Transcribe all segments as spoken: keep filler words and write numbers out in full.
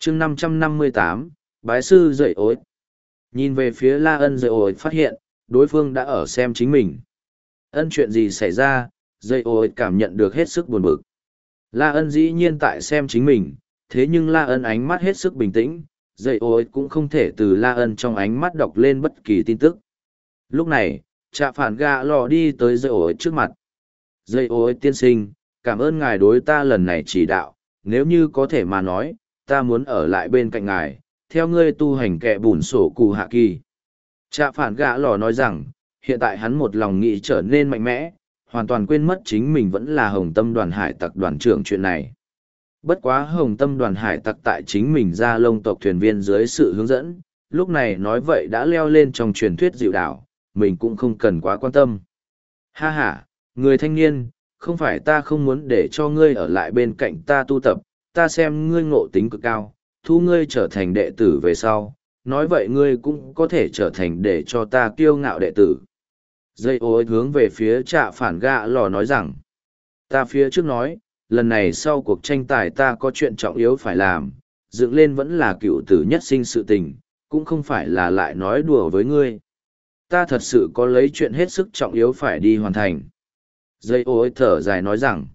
chương năm trăm năm mươi tám, bái sư dạy ối. Nhìn về phía La Ân, dạy ối phát hiện, đối phương đã ở xem chính mình. Ân, chuyện gì xảy ra? Dạy ối cảm nhận được hết sức buồn bực. La Ân dĩ nhiên tại xem chính mình, thế nhưng La Ân ánh mắt hết sức bình tĩnh, dạy ối cũng không thể từ La Ân trong ánh mắt đọc lên bất kỳ tin tức. Lúc này, Trạ Phản Gạ Lọ đi tới dạy ối trước mặt. Dạy ối tiên sinh, cảm ơn ngài đối ta lần này chỉ đạo, nếu như có thể mà nói, ta muốn ở lại bên cạnh ngài, theo ngươi tu hành kẻ bùn sổ cụ hạ kỳ. Trạ Phản Gạ Lọ nói rằng, hiện tại hắn một lòng nghĩ trở nên mạnh mẽ, hoàn toàn quên mất chính mình vẫn là Hồng Tâm đoàn hải tặc đoàn trưởng chuyện này. Bất quá Hồng Tâm đoàn hải tặc tại chính mình ra lông tộc thuyền viên dưới sự hướng dẫn, lúc này nói vậy đã leo lên trong truyền thuyết dịu đảo, mình cũng không cần quá quan tâm. Ha ha, người thanh niên, không phải ta không muốn để cho ngươi ở lại bên cạnh ta tu tập, ta xem ngươi ngộ tính cực cao, thu ngươi trở thành đệ tử về sau, nói vậy ngươi cũng có thể trở thành để cho ta kiêu ngạo đệ tử. Dây ô hướng về phía Trạ Phản Gạ Lò nói rằng, ta phía trước nói, lần này sau cuộc tranh tài ta có chuyện trọng yếu phải làm, dựng lên vẫn là cựu tử nhất sinh sự tình, cũng không phải là lại nói đùa với ngươi. Ta thật sự có lấy chuyện hết sức trọng yếu phải đi hoàn thành. Dây ô thở dài nói rằng,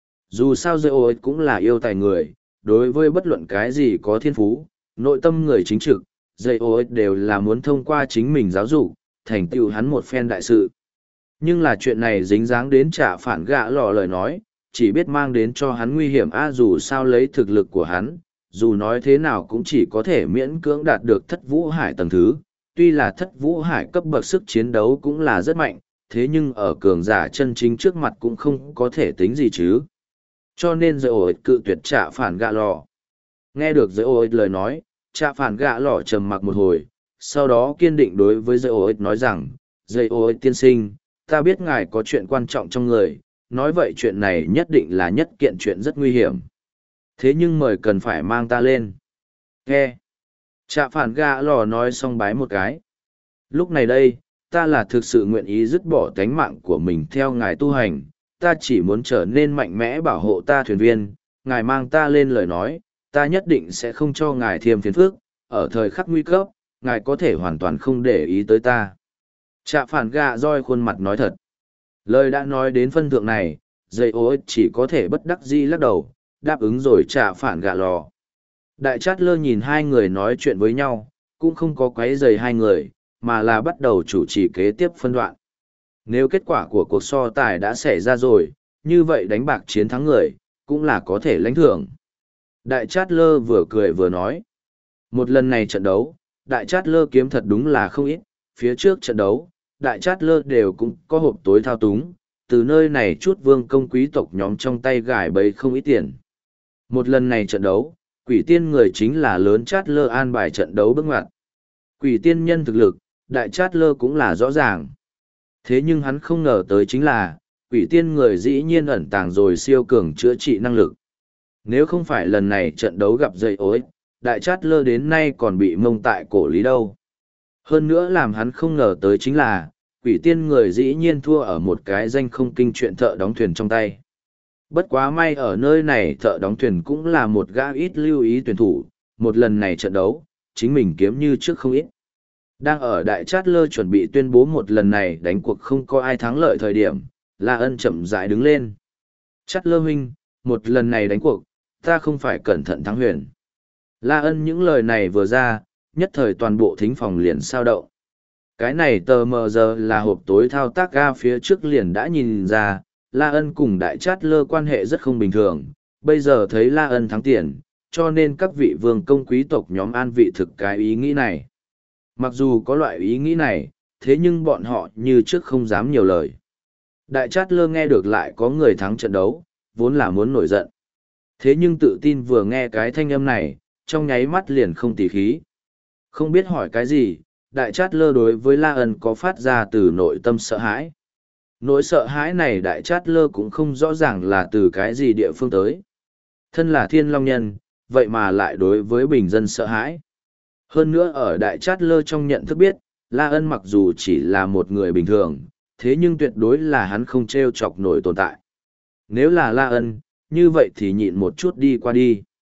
dù sao dây ô cũng là yêu tài người, đối với bất luận cái gì có thiên phú, nội tâm người chính trực, dây ô đều là muốn thông qua chính mình giáo dục, thành tựu hắn một phen đại sự. Nhưng là chuyện này dính dáng đến Trạ Phản Gạ Lò lời nói, chỉ biết mang đến cho hắn nguy hiểm a dù sao lấy thực lực của hắn, dù nói thế nào cũng chỉ có thể miễn cưỡng đạt được thất vũ hải tầng thứ. Tuy là thất vũ hải cấp bậc sức chiến đấu cũng là rất mạnh, thế nhưng ở cường giả chân chính trước mặt cũng không có thể tính gì chứ. Cho nên dây ổi cự tuyệt Trạ Phản Gạ Lò. Nghe được dây ổi lời nói, Trạ Phản Gạ Lò trầm mặc một hồi, sau đó kiên định đối với dây ổi nói rằng, dây ổi tiên sinh, ta biết ngài có chuyện quan trọng trong người, nói vậy chuyện này nhất định là nhất kiện chuyện rất nguy hiểm. Thế nhưng mời cần phải mang ta lên. Nghe. Trạ Phản Gạ Lò nói xong bái một cái. Lúc này đây, ta là thực sự nguyện ý dứt bỏ tánh mạng của mình theo ngài tu hành, ta chỉ muốn trở nên mạnh mẽ bảo hộ ta thuyền viên, ngài mang ta lên lời nói, ta nhất định sẽ không cho ngài thêm phiền phức, ở thời khắc nguy cấp, ngài có thể hoàn toàn không để ý tới ta. Trạ Phản Gạ roi khuôn mặt nói thật. Lời đã nói đến phân thượng này, dây ô chỉ có thể bất đắc dĩ lắc đầu, đáp ứng rồi Trạ Phản Gạ Lò. Đại Chát Lơ nhìn hai người nói chuyện với nhau, cũng không có quấy rầy hai người, mà là bắt đầu chủ trì kế tiếp phân đoạn. Nếu kết quả của cuộc so tài đã xảy ra rồi, như vậy đánh bạc chiến thắng người, cũng là có thể lãnh thưởng. Đại Chát Lơ vừa cười vừa nói. Một lần này trận đấu, Đại Chát Lơ kiếm thật đúng là không ít, phía trước trận đấu, Đại Chát Lơ đều cũng có hộp tối thao túng, từ nơi này chút vương công quý tộc nhóm trong tay gài bấy không ít tiền. Một lần này trận đấu, quỷ tiên người chính là lớn Chát Lơ an bài trận đấu bước ngoặt. Quỷ tiên nhân thực lực, Đại Chát Lơ cũng là rõ ràng. Thế nhưng hắn không ngờ tới chính là, quỷ tiên người dĩ nhiên ẩn tàng rồi siêu cường chữa trị năng lực. Nếu không phải lần này trận đấu gặp dây ối, Đại Chát Lơ đến nay còn bị mông tại cổ lý đâu. Hơn nữa làm hắn không ngờ tới chính là, quỷ tiên người dĩ nhiên thua ở một cái danh không kinh chuyện thợ đóng thuyền trong tay. Bất quá may ở nơi này thợ đóng thuyền cũng là một gã ít lưu ý tuyển thủ, một lần này trận đấu, chính mình kiếm như trước không ít. Đang ở Đại Chát Lơ chuẩn bị tuyên bố một lần này đánh cuộc không có ai thắng lợi thời điểm, La Ân chậm rãi đứng lên. Chát Lơ huynh, một lần này đánh cuộc, ta không phải cẩn thận thắng huyền. La Ân những lời này vừa ra, nhất thời toàn bộ thính phòng liền sao động. Cái này tờ mờ giờ là hộp tối thao tác ga phía trước liền đã nhìn ra, La Ân cùng Đại Chát Lơ quan hệ rất không bình thường, bây giờ thấy La Ân thắng tiền, cho nên các vị vương công quý tộc nhóm an vị thực cái ý nghĩ này. Mặc dù có loại ý nghĩ này, thế nhưng bọn họ như trước không dám nhiều lời. Đại Chát Lơ nghe được lại có người thắng trận đấu, vốn là muốn nổi giận. Thế nhưng tự tin vừa nghe cái thanh âm này, trong nháy mắt liền không tỉ khí. Không biết hỏi cái gì, Đại Chát Lơ đối với La Ân có phát ra từ nội tâm sợ hãi. Nỗi sợ hãi này Đại Chát Lơ cũng không rõ ràng là từ cái gì địa phương tới. Thân là thiên long nhân, vậy mà lại đối với bình dân sợ hãi. Hơn nữa ở Đại Chát Lơ trong nhận thức biết, La Ân mặc dù chỉ là một người bình thường, thế nhưng tuyệt đối là hắn không treo chọc nổi tồn tại. Nếu là La Ân, như vậy thì nhịn một chút đi qua đi.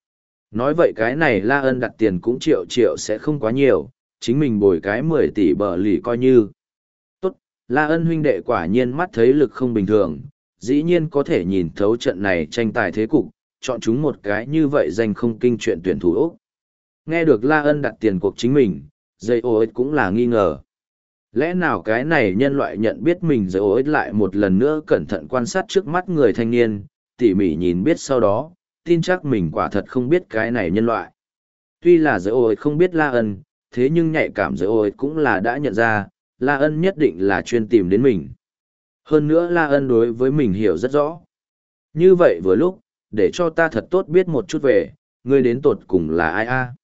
Nói vậy cái này La Ân đặt tiền cũng triệu triệu sẽ không quá nhiều, chính mình bồi cái mười tỷ bờ lì coi như. Tốt, La Ân huynh đệ quả nhiên mắt thấy lực không bình thường, dĩ nhiên có thể nhìn thấu trận này tranh tài thế cục, chọn chúng một cái như vậy danh không kinh chuyện tuyển thủ Úc. Nghe được La Ân đặt tiền cuộc chính mình, dây ô ích cũng là nghi ngờ. Lẽ nào cái này nhân loại nhận biết mình dây ô ích lại một lần nữa cẩn thận quan sát trước mắt người thanh niên, tỉ mỉ nhìn biết sau đó, tin chắc mình quả thật không biết cái này nhân loại. Tuy là dây ô ích không biết La Ân, thế nhưng nhạy cảm dây ô ích cũng là đã nhận ra, La Ân nhất định là chuyên tìm đến mình. Hơn nữa La Ân đối với mình hiểu rất rõ. Như vậy vừa lúc, để cho ta thật tốt biết một chút về, ngươi đến tột cùng là ai a?